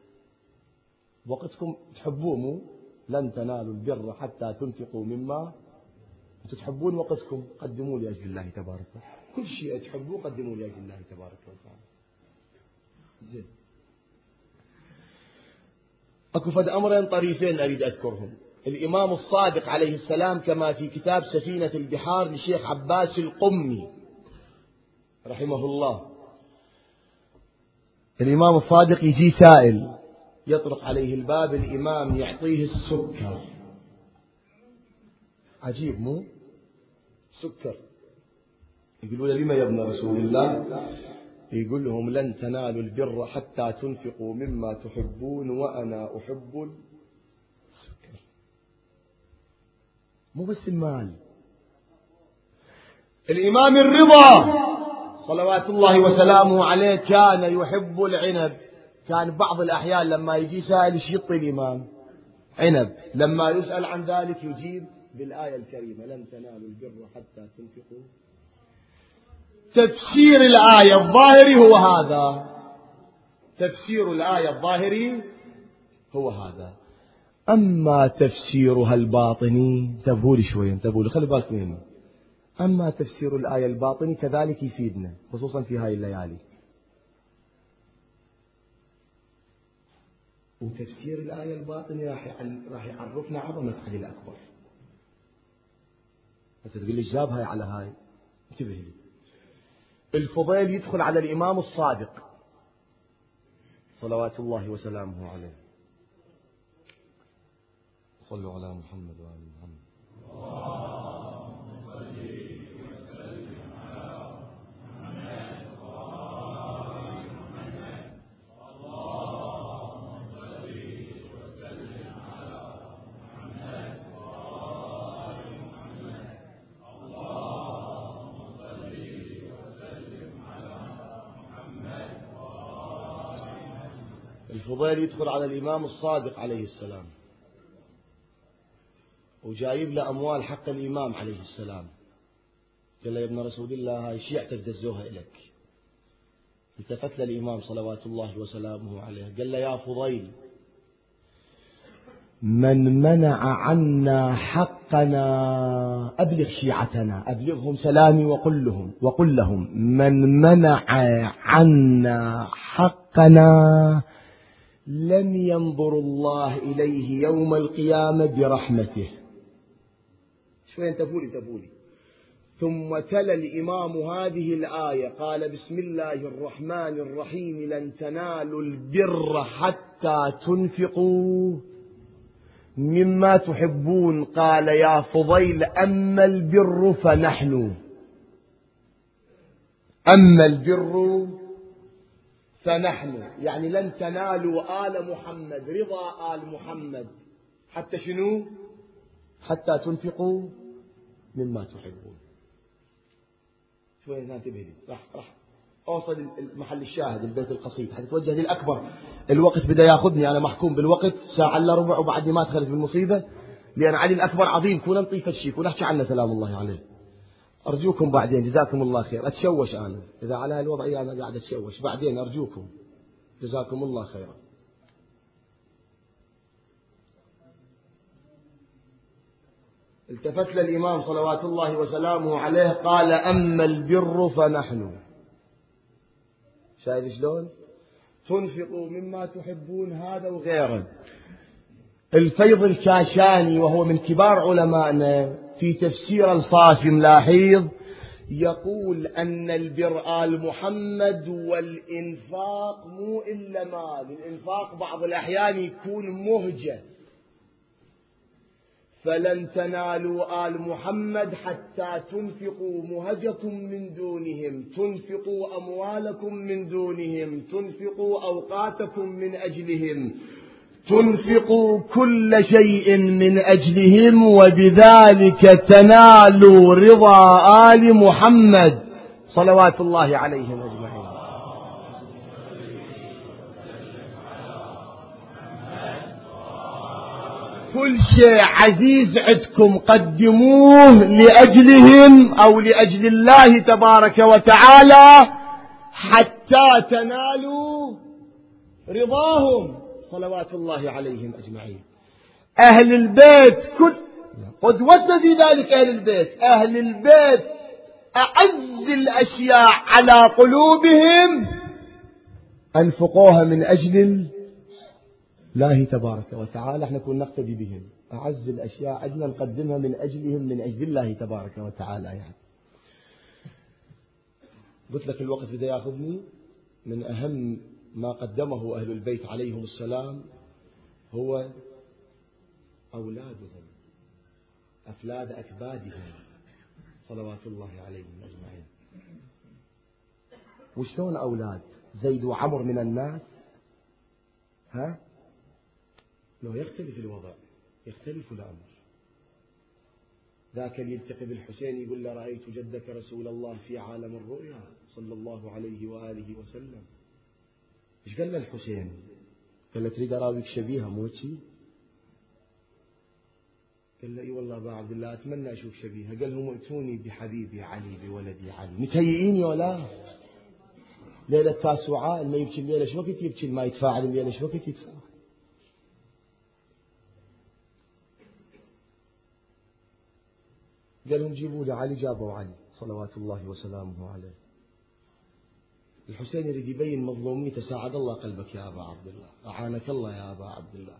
وقتكم تحبوه، مو لن تنالوا البر حتى تنفقوا مما أنتم تحبون. وقتكم قدموا لأجل الله تبارك وتعالى. كل شيء تحبوه قدموا لأجل الله تبارك وتعالى. زين. أكو فد أمرين طريفين أريد أذكرهم. الإمام الصادق عليه السلام كما في كتاب سفينة البحار لشيخ عباس القمي رحمه الله، الإمام الصادق يجي سائل يطرق عليه الباب، الإمام يعطيه السكر. عجيب مو؟ سكر. يقولون لما يا ابن رسول الله؟ يقول لهم لن تنالوا البر حتى تنفقوا مما تحبون وأنا أحب السكر. مو بس المال. الإمام الرضا صلوات الله وسلامه عليه كان يحب العنب. كان بعض الأحيان لما يجي سائل يشيط الإمام عنب، لما يسأل عن ذلك يجيب بالآية الكريمة لن تنالوا البر حتى تنفقوا. تفسير الآية الظاهري هو هذا، تفسير الآية الظاهري هو هذا. أما تفسيرها الباطني انتبهوا لي شوي، انتبهوا لي، خلي بالكم هنا. أما تفسير الآية الباطني كذلك يفيدنا خصوصا في هاي الليالي. وتفسير الآية الباطني راح يعرفنا عظمة علي الأكبر. بس تقول لي جاب هاي على هاي، انتبه لي. الفضيل يدخل على الإمام الصادق صلوات الله وسلامه عليه. صلوا على محمد وآل محمد. الفضيل يدخل على الإمام الصادق عليه السلام وجايب له أموال حق الإمام عليه السلام. قال له يا ابن رسول الله هاي شيعتك دزوها إليك. التفت له الإمام صلوات الله وسلامه عليه قال له يا فضيل من منع عنا حقنا أبلغ شيعتنا، أبلغهم سلامي وقل لهم من منع عنا حقنا لم ينظر الله إليه يوم القيامة برحمته. شوي انتبهوا لي. ثم تلا الإمام هذه الآية قال بسم الله الرحمن الرحيم لن تنالوا البر حتى تنفقوا مما تحبون. قال يا فضيل أما البر فنحن، أما البر فنحن، يعني لن تنالوا آل محمد رضا آل محمد حتى شنو؟ حتى تنفقوا مما تحبون. شوي انتبه لي، راح اوصل المحل الشاهد البيت القصيد، حتتوجه للأكبر. الوقت بدأ ياخذني، انا محكوم بالوقت، ساعة الا ربع وبعدني ما دخلت في المصيبة، لأن علي الأكبر عظيم. كنا نطيف الشيء كنا نحكي عنه سلام الله عليه. أرجوكم بعدين جزاكم الله خير. أتشوش أنا إذا على هالوضع أنا قاعد أتشوش. بعدين أرجوكم جزاكم الله خيرا. التفت للإمام صلوات الله وسلامه عليه قال أما البر فنحن. شايف شلون؟ تنفقوا مما تحبون هذا وغيره. الفيض الكاشاني وهو من كبار علمائنا في تفسير الصافي ملاحظ يقول أن البر آل محمد والإنفاق مو إلا مال. الإنفاق بعض الأحيان يكون مهجة، فلن تنالوا آل محمد حتى تنفقوا مهجة من دونهم، تنفقوا أموالكم من دونهم، تنفقوا أوقاتكم من أجلهم، تنفقوا كل شيء من أجلهم، وبذلك تنالوا رضا آل محمد صلوات الله عليهم أجمعين. كل شيء عزيز عندكم قدموه لأجلهم أو لأجل الله تبارك وتعالى حتى تنالوا رضاهم صلوات الله عليهم أجمعين. أهل البيت كل قدوتنا في ذلك أهل البيت. أهل البيت أعز الأشياء على قلوبهم أنفقوها من أجل الله تبارك وتعالى. احنا كنا نقتدي بهم. أعز الأشياء عندنا نقدمها من أجلهم من أجل الله تبارك وتعالى. يعني قلت لك الوقت بدأ يأخذني. من أهم ما قدمه أهل البيت عليهم السلام هو أولادهم، أفلاد أكبادهم صلوات الله عليهم أجمعين. وشلون أولاد زيد وعمر من الناس؟ ها؟ لو يختلف الوضع، يختلف الأمر. ذاك اللي يلتقي بالحسين يقول له رأيت جدك رسول الله في عالم الرؤيا صلى الله عليه وآله وسلم. إيش قال له الحسين؟ قال له تريد أراويك شبيهة مو شي؟ قال له إي والله أبا عبد الله أتمنى أشوف شبيهة. قال لهم ائتوني بحبيبي علي بولدي علي. متهيئين ولا؟ ليلة تاسوعاء ما يبكي الليلة شو وقت يبكي، ما يتفاعل الليلة شو وقت يتفاعل. قال لهم جيبوا لي علي. جابوا علي صلوات الله وسلامه عليه. الحسين يريد يبين مظلوميته. ساعد الله قلبك يا أبا عبد الله، أعانك الله يا أبا عبد الله.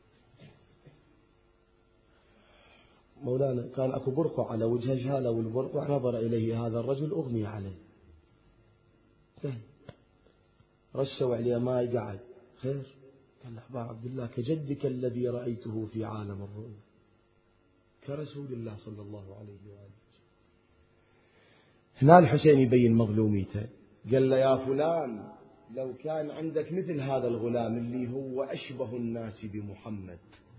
مولانا كان أكو برقع على وجه جهاله، والبرقع نظر إليه هذا الرجل أغمي عليه. رشوا عليه ماء قعد. خير؟ قال له أبا عبد الله كجدك الذي رأيته في عالم الرؤيا، كرسول الله صلى الله عليه وآله. هنا الحسين يبين مظلوميته. قال له يا فلان لو كان عندك مثل هذا الغلام اللي هو أشبه الناس بمحمد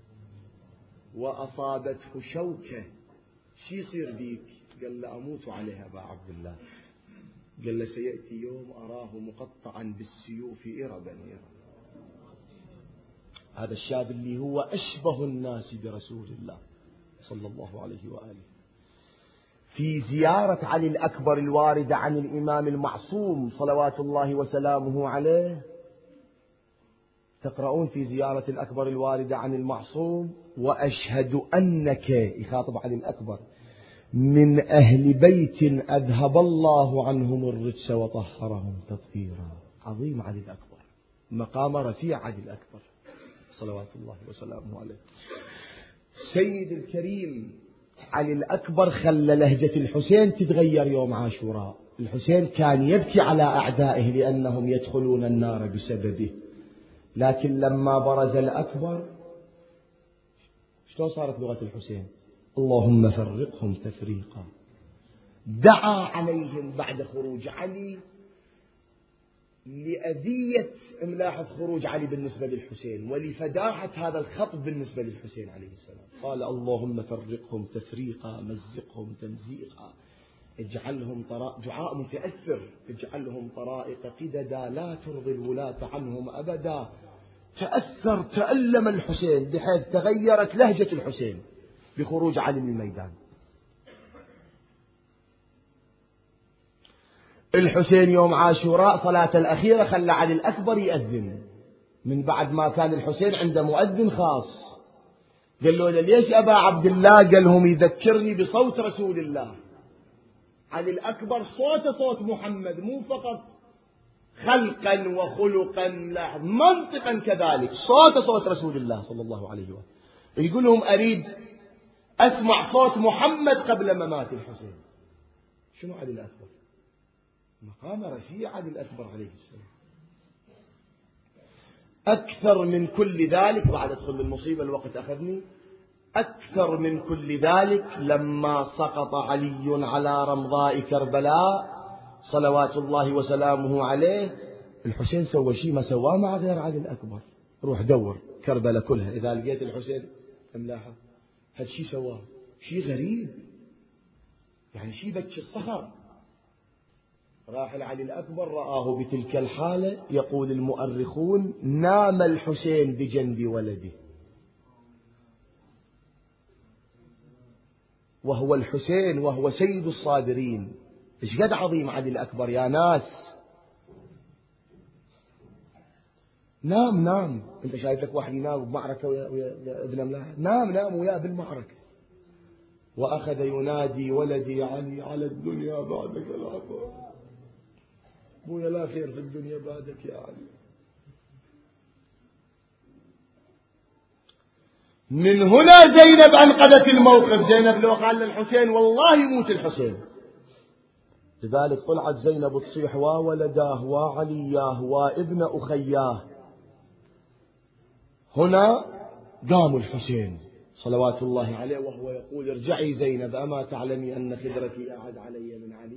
وأصابته شوكة شي يصير بيك؟ قال له أموت عليها أبا عبد الله. قال له سيأتي يوم أراه مقطعا بالسيوف إربا إربا. هذا الشاب اللي هو أشبه الناس برسول الله صلى الله عليه وآله. في زيارة علي الأكبر الواردة عن الإمام المعصوم صلوات الله وسلامه عليه، تقرؤون في زيارة الأكبر الواردة عن المعصوم وأشهد أنك، يخاطب علي الأكبر، من أهل بيت أذهب الله عنهم الرجس وطهرهم تطهيرا. عظيم علي الأكبر، مقام رفيع علي الأكبر صلوات الله وسلامه عليه. سيد الكريم علي الأكبر خلى لهجة الحسين تتغير يوم عاشوراء. الحسين كان يبكي على أعدائه لأنهم يدخلون النار بسببه، لكن لما برز الأكبر شلون صارت لغة الحسين؟ اللهم فرقهم تفريقا. دعا عليهم بعد خروج علي لأذية ملاحظ خروج علي بالنسبة للحسين ولفداحة هذا الخط بالنسبة للحسين عليه السلام. قال اللهم فرقهم تفريقا، مزقهم تمزيقا، اجعلهم دعاء متأثر، اجعلهم طرائق قددا لا ترضي الولاة عنهم أبدا. تأثر تألم الحسين بحيث تغيرت لهجة الحسين بخروج علي من الميدان. الحسين يوم عاشوراء صلاة الأخيرة خلى علي الأكبر يأذن، من بعد ما كان الحسين عنده مؤذن خاص. قال له ليش أبا عبد الله؟ قال لهم يذكرني بصوت رسول الله. علي الأكبر صوته صوت محمد، مو فقط خلقا وخلقا، لا منطقا كذلك، صوته صوت رسول الله صلى الله عليه وسلم. يقول لهم أريد أسمع صوت محمد قبل ممات الحسين. شنو علي الأكبر؟ مقام رفيع علي الأكبر عليه السلام. أكثر من كل ذلك، بعد أدخل المصيبة الوقت أخذني، أكثر من كل ذلك لما سقط علي على رمضاء كربلاء صلوات الله وسلامه عليه، الحسين سوى شيء ما سواه مع غير علي الأكبر. روح دور كربلاء كلها إذا لقيت الحسين املاحه، هالشيء سواه شيء غريب، يعني شيء بكي الصخر. راح علي الأكبر رآه بتلك الحالة، يقول المؤرخون نام الحسين بجنب ولده، وهو الحسين وهو سيد الصابرين. إيش قد عظيم علي الأكبر يا ناس. نام أنت شايف لك واحد ينام بمعركة ويا ابن أملاح، نام وياه بالمعركة. وأخذ ينادي ولدي علي على الدنيا بعدك العطاء، بويا لا خير في الدنيا بعدك يا علي. من هنا زينب أنقذت الموقف. زينب لو قال للحسين والله يموت الحسين، لذلك طلعت زينب تصيح وولداه وعلياه وابن أخياه. هنا قام الحسين صلوات الله عليه وهو يقول ارجعي زينب أما تعلمي أن خدرك أعد علي من علي.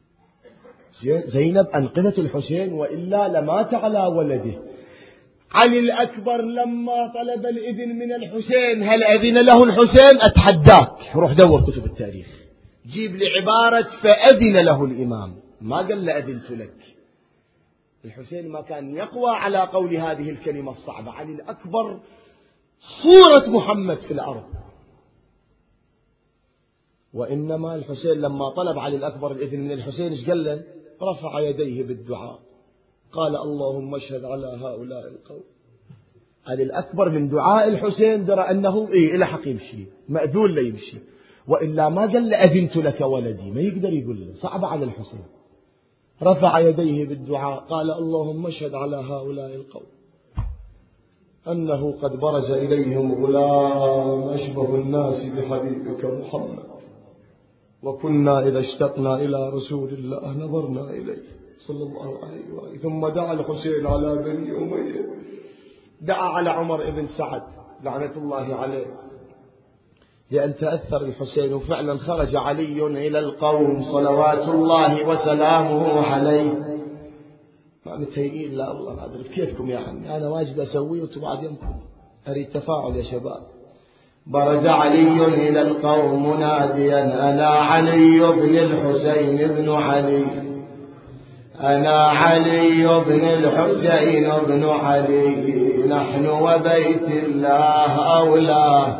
زينب أنقذت الحسين وإلا لمات على ولده. علي الأكبر لما طلب الإذن من الحسين، هل أذن له الحسين؟ أتحداك روح دور كتب التاريخ، جيب لي عبارة فأذن له الإمام، ما قال له أذنت لك. الحسين ما كان يقوى على قول هذه الكلمة الصعبة. علي الأكبر صورة محمد في الأرض. وإنما الحسين لما طلب علي الأكبر الإذن من الحسين إيش قال له؟ رفع يديه بالدعاء، قال اللهم اشهد على هؤلاء القوم. علي الأكبر من دعاء الحسين درى أنه إلى حق يمشي، مأذون لا يمشي، وإلا ما قال له أذنت لك ولدي، ما يقدر يقول له، صعب على الحسين. رفع يديه بالدعاء قال اللهم اشهد على هؤلاء القوم أنه قد برز إليهم غلام أشبه الناس بحبيبك محمد، وكنا إذا اشتقنا إلى رسول الله نظرنا إليه صلى الله عليه وآله. ثم دعا الحسين على بني أمية، دعا على عمر بن سعد لعنة الله عليه، لأن تأثر الحسين. وفعلا خرج علي إلى القوم صلوات الله وسلامه عليه. ما متهيئين لا والله ما أدري كيفكم يا عمي، أنا واجب أسويه وأنتم بعد يمكم، أريد تفاعل يا شباب. برز علي إلى القوم مناديا أنا علي بن الحسين بن علي، أنا علي بن الحسين بن علي، نحن وبيت الله أولى،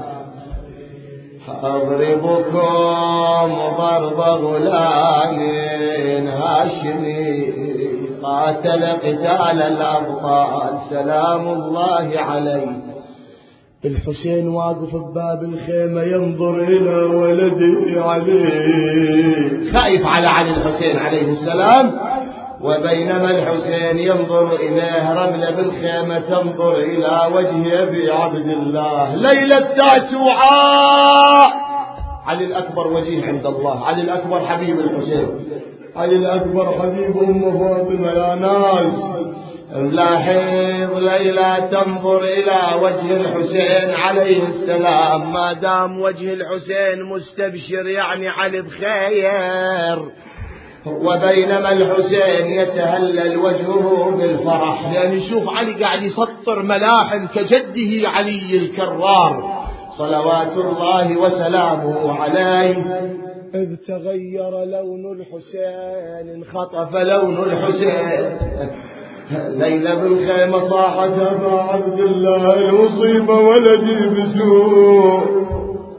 أضربكم ضرب غلام هاشمي، قاتل قتال الأبطال سلام الله عليه. الحسين واقف بباب الخيمة ينظر إلى ولده علي، خايف على علي الحسين عليه السلام. وبينما الحسين ينظر إليه رملة بالخيمة تنظر إلى وجه أبي عبد الله. ليلة تاسوعاء علي الأكبر وجيه عند الله، علي الأكبر حبيب الحسين، علي الأكبر حبيب أم فاطمة. يا ناس لاحظ ليلى تنظر إلى وجه الحسين عليه السلام، ما دام وجه الحسين مستبشر يعني علي بخير. وبينما الحسين يتهلل وجهه بالفرح، لأن يشوف علي قاعد يسطر ملاحم كجده علي الكرار صلوات الله وسلامه عليه. إذ تغير لون الحسين، انخطف لون الحسين. ليلة بالخيمة صاحت أبا عبد الله المصيبة ولدي بسوء.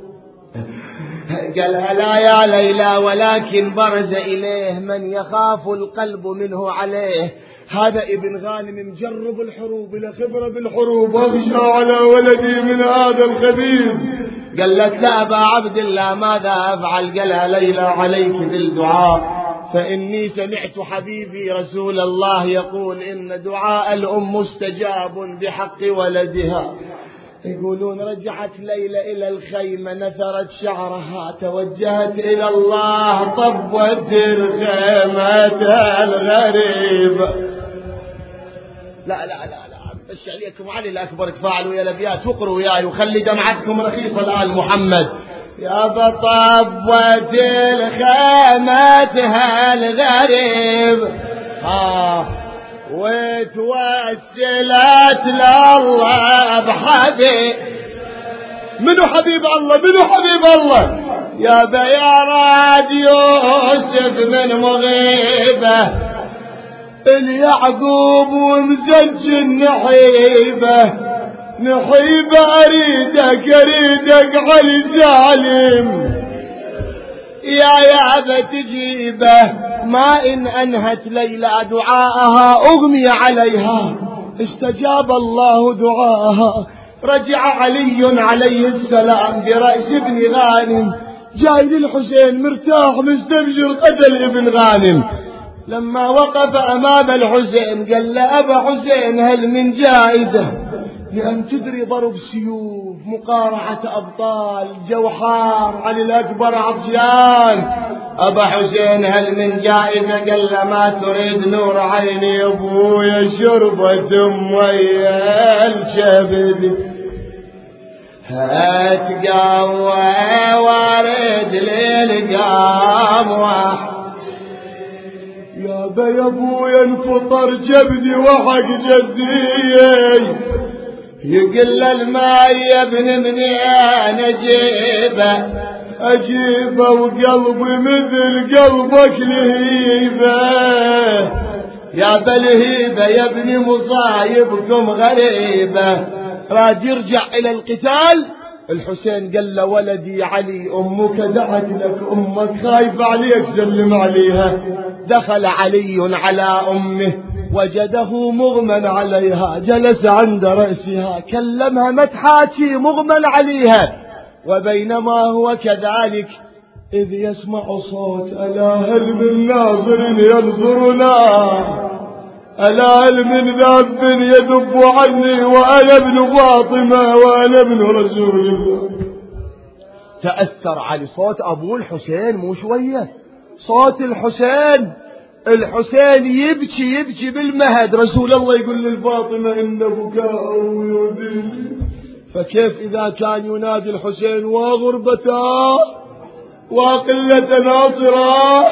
قالها لا يا ليلى، ولكن برز إليه من يخاف القلب منه عليه. هذا ابن غانم مجرب الحروب، له خبرة بالحروب، أخشى على ولدي من هذا الخبيث. قالت لا أبا عبد الله ماذا أفعل؟ قالها ليلى عليك بالدعاء، فإني سمعت حبيبي رسول الله يقول إن دعاء الأم مستجاب بحق ولدها. يقولون رجعت ليلى إلى الخيمة نثرت شعرها توجهت إلى الله طبت الخيمة الغريبة. لا لا لا لا بس عليكم علي الأكبر تفاعلوا يا الأبيات وقروا وياي وخلي دمعتكم رخيصة الآن محمد. يا بطبت الخيمة الغريب وتوسلت لله بحبيب. منو حبيب الله منو حبيب الله؟ يا بياراد يوسف من مغيبة اليعقوب ومزج نحيبة أريدك علي سالم يا بتجيبه. ما إن أنهت ليلى دعاءها أغمي عليها استجاب الله دعاءها. رجع علي عليه السلام برأس ابن غانم جاي للحسين مرتاح مستبشر قتل ابن غانم. لما وقف أمام الحسين قال له أبا حسين هل من جائزة لأن تدري ضرب سيوف مقارعة أبطال جوحار علي الأكبر عطشان. أبا حسين هل من جائزة؟ قال له ما تريد نور عيني أبويا شربة ويا الشبد هتقوى وارد للقاموة. يا ابويا انفطر جبدي وحق جدي يقل الماء يا ابن مني انا اجيبه وقلبي مثل قلبك لهيبه. يا بلهيبه يا ابن مصايبكم غريبه. راد يرجع الى القتال. الحسين قال له ولدي علي امك دعت لك امك خايف عليك سلم عليها. دخل علي على امه وجده مغمى عليها جلس عند رأسها كلمها ما تحاكي مغمى عليها. وبينما هو كذلك إذ يسمع صوت ألا هل من ناظر ينظرنا ألا هل من ذاب يذب عني وأنا ابن فاطمة وأنا ابن رسول الله. تأثر على صوت أبو الحسين مو شوية صوت الحسين يبكي بالمهد. رسول الله يقول للفاطمة إن بكاءه يؤذيني. فكيف إذا كان ينادي الحسين وغربته وقلة ناصره.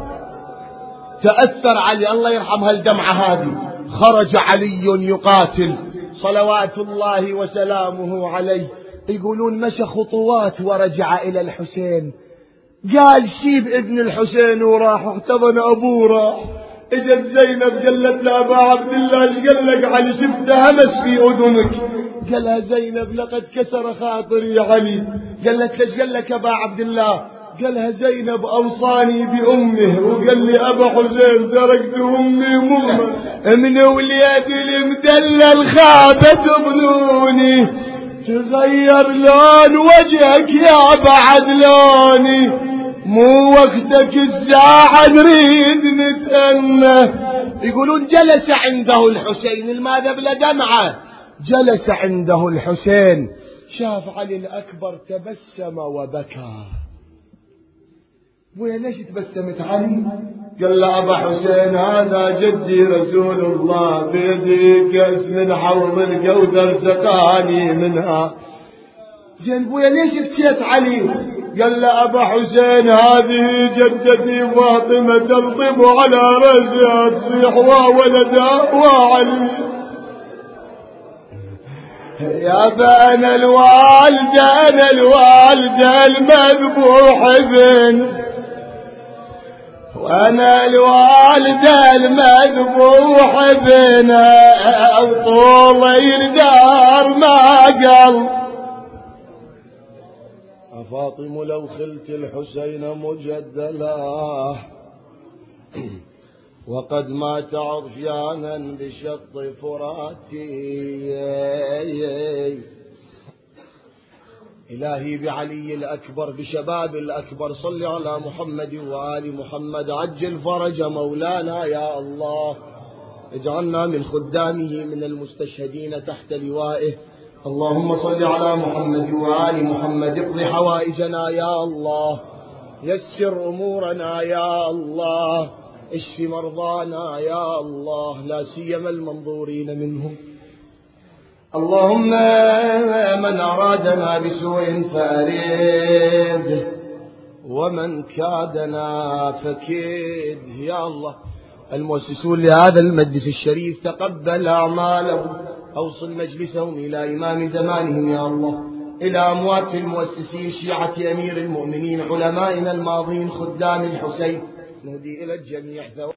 تأثر علي الله يرحم هالدمعة هذه. خرج علي يقاتل صلوات الله وسلامه عليه. يقولون مشى خطوات ورجع إلى الحسين قال شيب ابن الحسين وراح احتضن أبوه راح. اجت زينب قالت له أبا عبد الله ايش قال لك علي شفت همس في أذنك؟ قالها زينب لقد كسر خاطري يا علي. قالت ليش قال لك أبا عبد الله؟ قالها زينب أوصاني بأمه وقال لي أبا حسين تركت أمي مغمى من وليدي المدلل خابت بنوني تغير لون وجهك يا بعد لوني مو وقتك الساعة نريد نتأنى. يقولون جلس عنده الحسين الماذا بلا دمعة. جلس عنده الحسين شاف علي الأكبر تبسم وبكى. ويا ليش تبسمت علي؟ قال له أبا حسين هذا جدي رسول الله بيدي كأس من حوض الكوثر سقاني منها. زين ويا ليش بكيت علي؟ قال له أبا حسين هذه جدتي فاطمة تلطم على رأسها تصيح وولدها وعلي. يا أنا الوالدة المذبوح ابن وأنا الوالدة المذبوح ابن وطول الدار ما قل. فاطم لو خلت الحسين مجدلا وقد مات عطشانا بشط فراتي. إلهي بعلي الأكبر بشباب الأكبر صل على محمد وآل محمد عجل فرج مولانا يا الله. اجعلنا من خدامه من المستشهدين تحت لوائه اللهم صل على محمد وآل محمد. اقض حوائجنا يا الله، يسر أمورنا يا الله، اشف مرضانا يا الله، لا سيما المنظورين منهم. اللهم من أرادنا بسوء فأرده، ومن كادنا فكيد يا الله. المؤسسون لهذا المجلس الشريف تقبل أعمالهم، أوصل مجلسهم إلى إمام زمانهم يا الله، إلى أموات المؤسسين شيعة أمير المؤمنين علمائنا الماضين خدام الحسين، نهدي إلى الجميع